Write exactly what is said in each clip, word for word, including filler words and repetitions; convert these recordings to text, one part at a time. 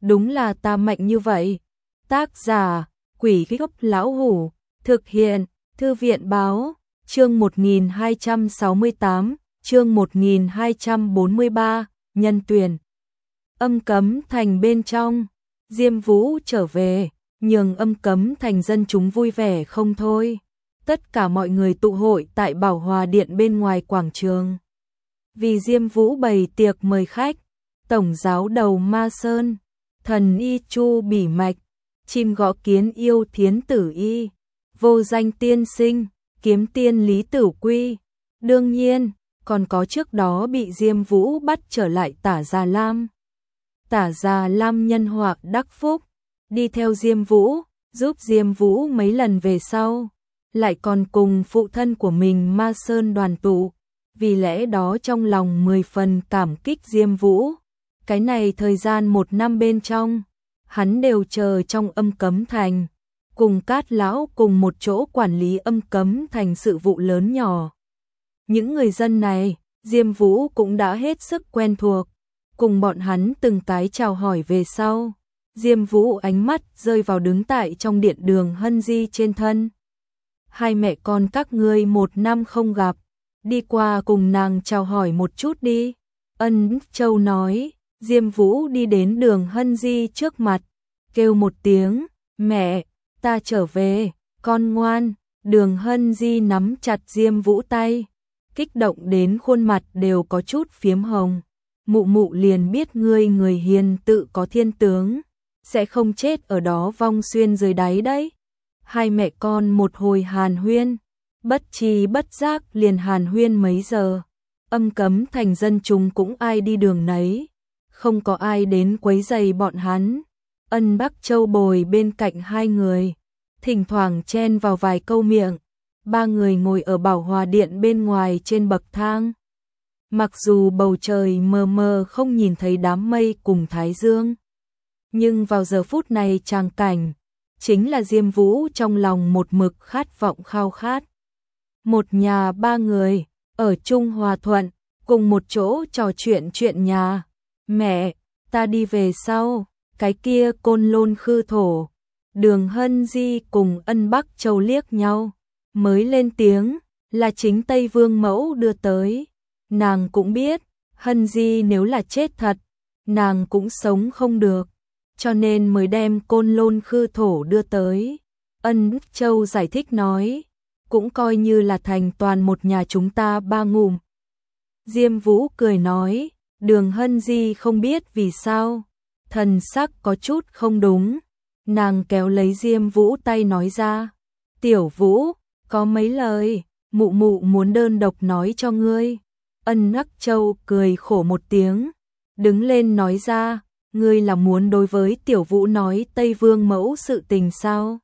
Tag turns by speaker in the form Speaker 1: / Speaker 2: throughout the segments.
Speaker 1: đúng là ta mạnh như vậy. Tác giả, Quỷ Gốc Lão Hủ, thực hiện, Thư viện Báo, chương một nghìn hai trăm sáu mươi tám, chương một nghìn hai trăm bốn mươi ba, nhân tuyển. Âm Cấm Thành bên trong, Diêm Vũ trở về, nhường Âm Cấm Thành dân chúng vui vẻ không thôi. Tất cả mọi người tụ hội tại Bảo Hòa Điện bên ngoài quảng trường. Vì Diêm Vũ bày tiệc mời khách, Tổng giáo đầu Ma Sơn, Thần Y Chu Bỉ Mạch, Chim Gõ Kiến Yêu Thiến Tử Y, Vô Danh Tiên Sinh, Kiếm Tiên Lý Tử Quy. Đương nhiên, còn có trước đó bị Diêm Vũ bắt trở lại Tả Già Lam. Tả Già Lam nhân họa đắc phúc, đi theo Diêm Vũ, giúp Diêm Vũ mấy lần về sau, lại còn cùng phụ thân của mình Ma Sơn đoàn tụ, vì lẽ đó trong lòng mười phần cảm kích Diêm Vũ. Cái này thời gian một năm bên trong, hắn đều chờ trong Âm Cấm Thành, cùng Cát Lão cùng một chỗ quản lý Âm Cấm Thành sự vụ lớn nhỏ. Những người dân này, Diêm Vũ cũng đã hết sức quen thuộc, cùng bọn hắn từng cái chào hỏi về sau. Diêm Vũ ánh mắt rơi vào đứng tại trong điện Đường Hân Di trên thân. Hai mẹ con các ngươi một năm không gặp, đi qua cùng nàng chào hỏi một chút đi. Ân Châu nói. Diêm Vũ đi đến Đường Hân Di trước mặt, kêu một tiếng, mẹ, ta trở về, con ngoan. Đường Hân Di nắm chặt Diêm Vũ tay, kích động đến khuôn mặt đều có chút phiếm hồng. Mụ mụ liền biết ngươi người hiền tự có thiên tướng, sẽ không chết ở đó vong xuyên dưới đáy đấy. Hai mẹ con một hồi hàn huyên, bất tri bất giác liền hàn huyên mấy giờ. Âm Cấm Thành dân chúng cũng ai đi đường nấy, không có ai đến quấy rầy bọn hắn. Ân Bắc Châu bồi bên cạnh hai người, thỉnh thoảng chen vào vài câu miệng. Ba người ngồi ở Bảo Hòa Điện bên ngoài trên bậc thang. Mặc dù bầu trời mờ mờ không nhìn thấy đám mây cùng thái dương, nhưng vào giờ phút này tràng cảnh chính là Diêm Vũ trong lòng một mực khát vọng khao khát. Một nhà ba người ở chung hòa thuận, cùng một chỗ trò chuyện chuyện nhà. Mẹ, ta đi về sau, cái kia Côn Lôn Khư Thổ. Đường Hân Di cùng Ân Bắc Châu liếc nhau, mới lên tiếng, là chính Tây Vương Mẫu đưa tới. Nàng cũng biết, Hân Di nếu là chết thật, nàng cũng sống không được, cho nên mới đem Côn Lôn Khư Thổ đưa tới. Ân Bắc Châu giải thích nói, cũng coi như là thành toàn một nhà chúng ta ba ngụm. Diêm Vũ cười nói, Đường Hân Di không biết vì sao, thần sắc có chút không đúng. Nàng kéo lấy Diêm Vũ tay nói ra, Tiểu Vũ, có mấy lời, mụ mụ muốn đơn độc nói cho ngươi. Ân Bắc Châu cười khổ một tiếng, đứng lên nói ra, ngươi là muốn đối với Tiểu Vũ nói Tây Vương Mẫu sự tình sao?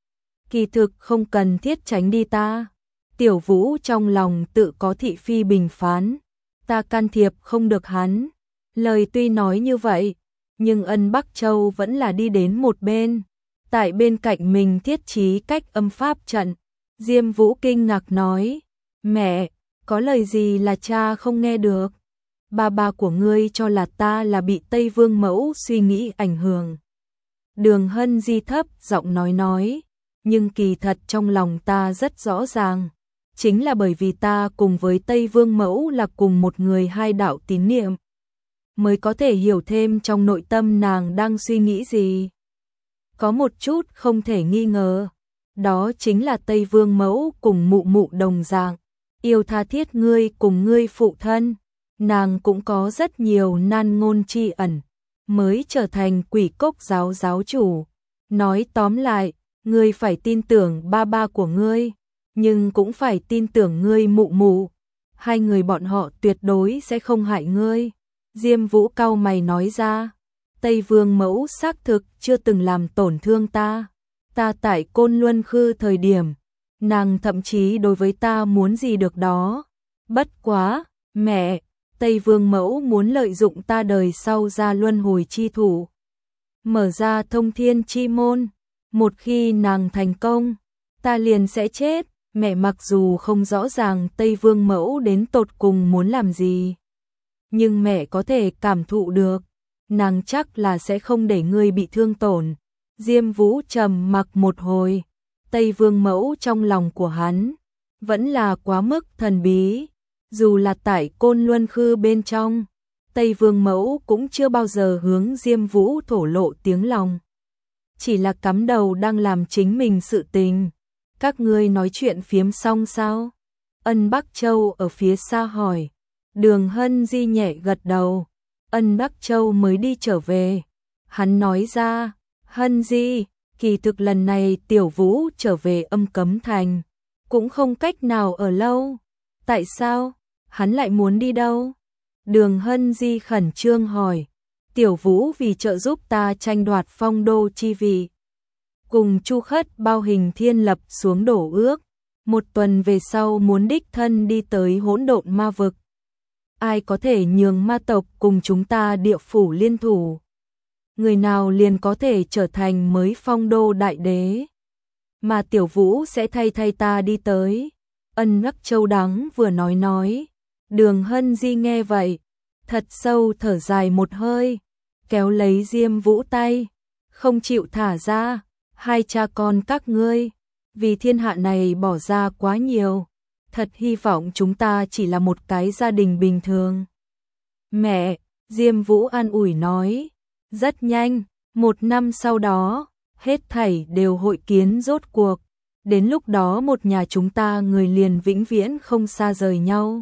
Speaker 1: Kỳ thực không cần thiết tránh đi ta. Tiểu Vũ trong lòng tự có thị phi bình phán, ta can thiệp không được hắn. Lời tuy nói như vậy, nhưng Ân Bắc Châu vẫn là đi đến một bên, tại bên cạnh mình thiết trí cách âm pháp trận. Diêm Vũ kinh ngạc nói, mẹ, có lời gì là cha không nghe được? Ba ba của ngươi cho là ta là bị Tây Vương Mẫu suy nghĩ ảnh hưởng. Đường Hân Di thấp giọng nói nói, nhưng kỳ thật trong lòng ta rất rõ ràng, chính là bởi vì ta cùng với Tây Vương Mẫu là cùng một người hai đạo tín niệm, mới có thể hiểu thêm trong nội tâm nàng đang suy nghĩ gì. Có một chút không thể nghi ngờ, đó chính là Tây Vương Mẫu cùng mụ mụ đồng dạng, yêu tha thiết ngươi cùng ngươi phụ thân, nàng cũng có rất nhiều nan ngôn tri ẩn, mới trở thành Quỷ Cốc giáo giáo chủ. Nói tóm lại, ngươi phải tin tưởng ba ba của ngươi, nhưng cũng phải tin tưởng ngươi mụ mụ, hai người bọn họ tuyệt đối sẽ không hại ngươi. Diêm Vũ cau mày nói ra, Tây Vương Mẫu xác thực chưa từng làm tổn thương ta. Ta tại Côn Luân Khư thời điểm, nàng thậm chí đối với ta muốn gì được đó. Bất quá, mẹ, Tây Vương Mẫu muốn lợi dụng ta đời sau ra luân hồi chi thủ, mở ra thông thiên chi môn. Một khi nàng thành công, ta liền sẽ chết. Mẹ mặc dù không rõ ràng Tây Vương Mẫu đến tột cùng muốn làm gì, nhưng mẹ có thể cảm thụ được, nàng chắc là sẽ không để ngươi bị thương tổn. Diêm Vũ trầm mặc một hồi, Tây Vương Mẫu trong lòng của hắn vẫn là quá mức thần bí, dù là tại Côn Luân Khư bên trong, Tây Vương Mẫu cũng chưa bao giờ hướng Diêm Vũ thổ lộ tiếng lòng. Chỉ là cắm đầu đang làm chính mình sự tình. Các ngươi nói chuyện phiếm xong sao? Ân Bắc Châu ở phía xa hỏi. Đường Hân Di nhẹ gật đầu. Ân Bắc Châu mới đi trở về. Hắn nói ra, Hân Di, kỳ thực lần này Tiểu Vũ trở về Âm Cấm Thành, cũng không cách nào ở lâu. Tại sao? Hắn lại muốn đi đâu? Đường Hân Di khẩn trương hỏi. Tiểu Vũ vì trợ giúp ta tranh đoạt phong đô chi vị, cùng Chu Khất bao hình thiên lập xuống đổ ước, một tuần về sau muốn đích thân đi tới hỗn độn ma vực. Ai có thể nhường ma tộc cùng chúng ta địa phủ liên thủ? Người nào liền có thể trở thành mới phong đô đại đế? Mà Tiểu Vũ sẽ thay thay ta đi tới. Ân Bắc Châu đắng vừa nói nói. Đường Hân Di nghe vậy, thật sâu thở dài một hơi, kéo lấy Diêm Vũ tay, không chịu thả ra. Hai cha con các ngươi, vì thiên hạ này bỏ ra quá nhiều, thật hy vọng chúng ta chỉ là một cái gia đình bình thường. Mẹ, Diêm Vũ an ủi nói, rất nhanh, một năm sau đó, hết thảy đều hội kiến rốt cuộc, đến lúc đó một nhà chúng ta người liền vĩnh viễn không xa rời nhau.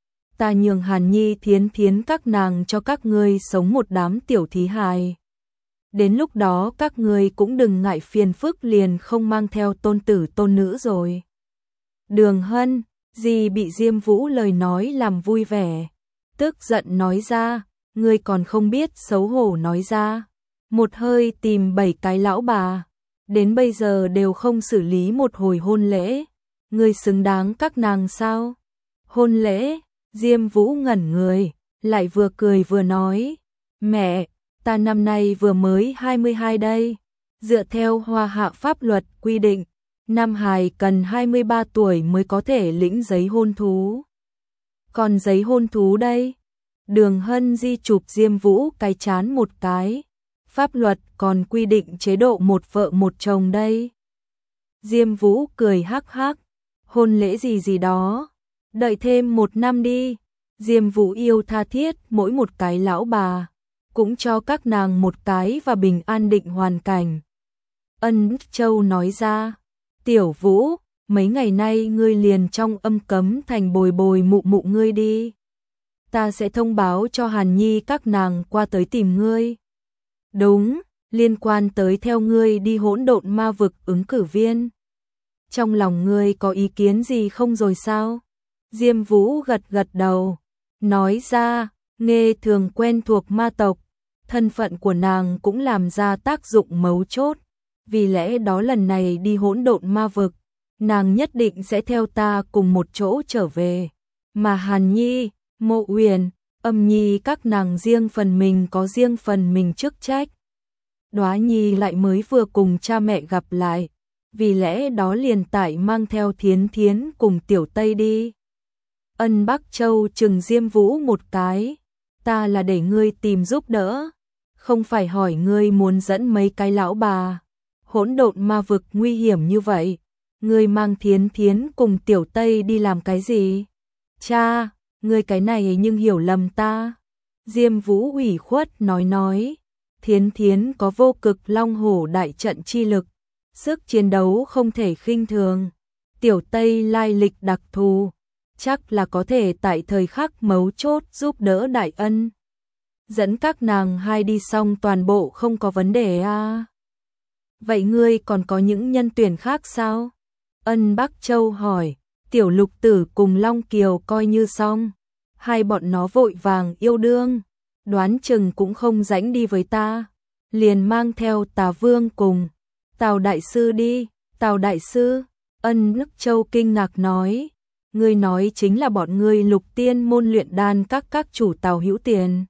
Speaker 1: Ta nhường Hàn Nhi Thiến Thiến các nàng cho các ngươi sống một đám tiểu thí hài. Đến lúc đó các ngươi cũng đừng ngại phiền phức liền không mang theo tôn tử tôn nữ rồi. Đường Hân Di bị Diêm Vũ lời nói làm vui vẻ, tức giận nói ra, ngươi còn không biết xấu hổ nói ra. Một hơi tìm bảy cái lão bà, đến bây giờ đều không xử lý một hồi hôn lễ. Ngươi xứng đáng các nàng sao? Hôn lễ? Diêm Vũ ngẩn người, lại vừa cười vừa nói, mẹ, ta năm nay vừa mới hai mươi hai đây. Dựa theo Hoa Hạ pháp luật quy định, nam hài cần hai mươi ba tuổi mới có thể lĩnh giấy hôn thú. Còn giấy hôn thú đây? Đường Hân Di chụp Diêm Vũ cái chán một cái. Pháp luật còn quy định chế độ một vợ một chồng đây. Diêm Vũ cười hắc hắc, hôn lễ gì gì đó, đợi thêm một năm đi. Diêm Vũ yêu tha thiết mỗi một cái lão bà, cũng cho các nàng một cái và bình an định hoàn cảnh. Ân Châu nói ra, Tiểu Vũ, mấy ngày nay ngươi liền trong Âm Cấm Thành bồi bồi mụ mụ ngươi đi. Ta sẽ thông báo cho Hàn Nhi các nàng qua tới tìm ngươi. Đúng, liên quan tới theo ngươi đi hỗn độn ma vực ứng cử viên. Trong lòng ngươi có ý kiến gì không rồi sao? Diêm Vũ gật gật đầu, nói ra, nghe thường quen thuộc ma tộc, thân phận của nàng cũng làm ra tác dụng mấu chốt. Vì lẽ đó lần này đi hỗn độn ma vực, nàng nhất định sẽ theo ta cùng một chỗ trở về. Mà Hàn Nhi, Mộ Uyển, Âm Nhi các nàng riêng phần mình có riêng phần mình chức trách. Đóa Nhi lại mới vừa cùng cha mẹ gặp lại, vì lẽ đó liền tại mang theo Thiến Thiến cùng Tiểu Tây đi. Ân Bắc Châu trừng Diêm Vũ một cái, ta là để ngươi tìm giúp đỡ, không phải hỏi ngươi muốn dẫn mấy cái lão bà. Hỗn độn ma vực nguy hiểm như vậy, ngươi mang Thiến Thiến cùng Tiểu Tây đi làm cái gì? Cha, ngươi cái này nhưng hiểu lầm ta. Diêm Vũ ủy khuất nói nói, Thiến Thiến có vô cực long hổ đại trận chi lực, sức chiến đấu không thể khinh thường. Tiểu Tây lai lịch đặc thù, chắc là có thể tại thời khắc mấu chốt giúp đỡ đại ân. Dẫn các nàng hai đi xong toàn bộ không có vấn đề à? Vậy ngươi còn có những nhân tuyển khác sao? Ân Bắc Châu hỏi. Tiểu Lục Tử cùng Long Kiều coi như xong, hai bọn nó vội vàng yêu đương, đoán chừng cũng không rảnh đi với ta, liền mang theo Tà Vương cùng Tào đại sư đi. Tào đại sư? Ân Bắc Châu kinh ngạc nói, ngươi nói chính là bọn ngươi Lục Tiên môn luyện đan các các chủ Tào Hữu Tiền.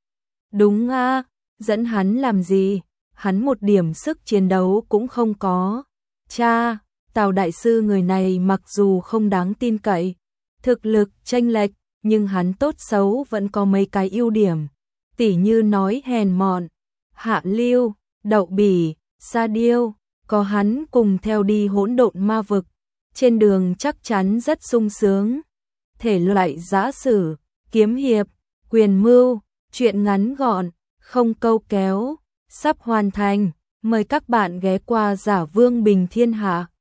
Speaker 1: Đúng a, dẫn hắn làm gì? Hắn một điểm sức chiến đấu cũng không có. Cha, Tào đại sư người này mặc dù không đáng tin cậy, thực lực chênh lệch, nhưng hắn tốt xấu vẫn có mấy cái ưu điểm. tỉ như nói hèn mọn, hạ lưu, đậu bỉ, sa điêu, có hắn cùng theo đi hỗn độn ma vực, trên đường chắc chắn rất sung sướng. Thể loại giã sử, kiếm hiệp, quyền mưu, truyện ngắn gọn, không câu kéo, sắp hoàn thành, mời các bạn ghé qua Giả Vương Bình Thiên Hạ.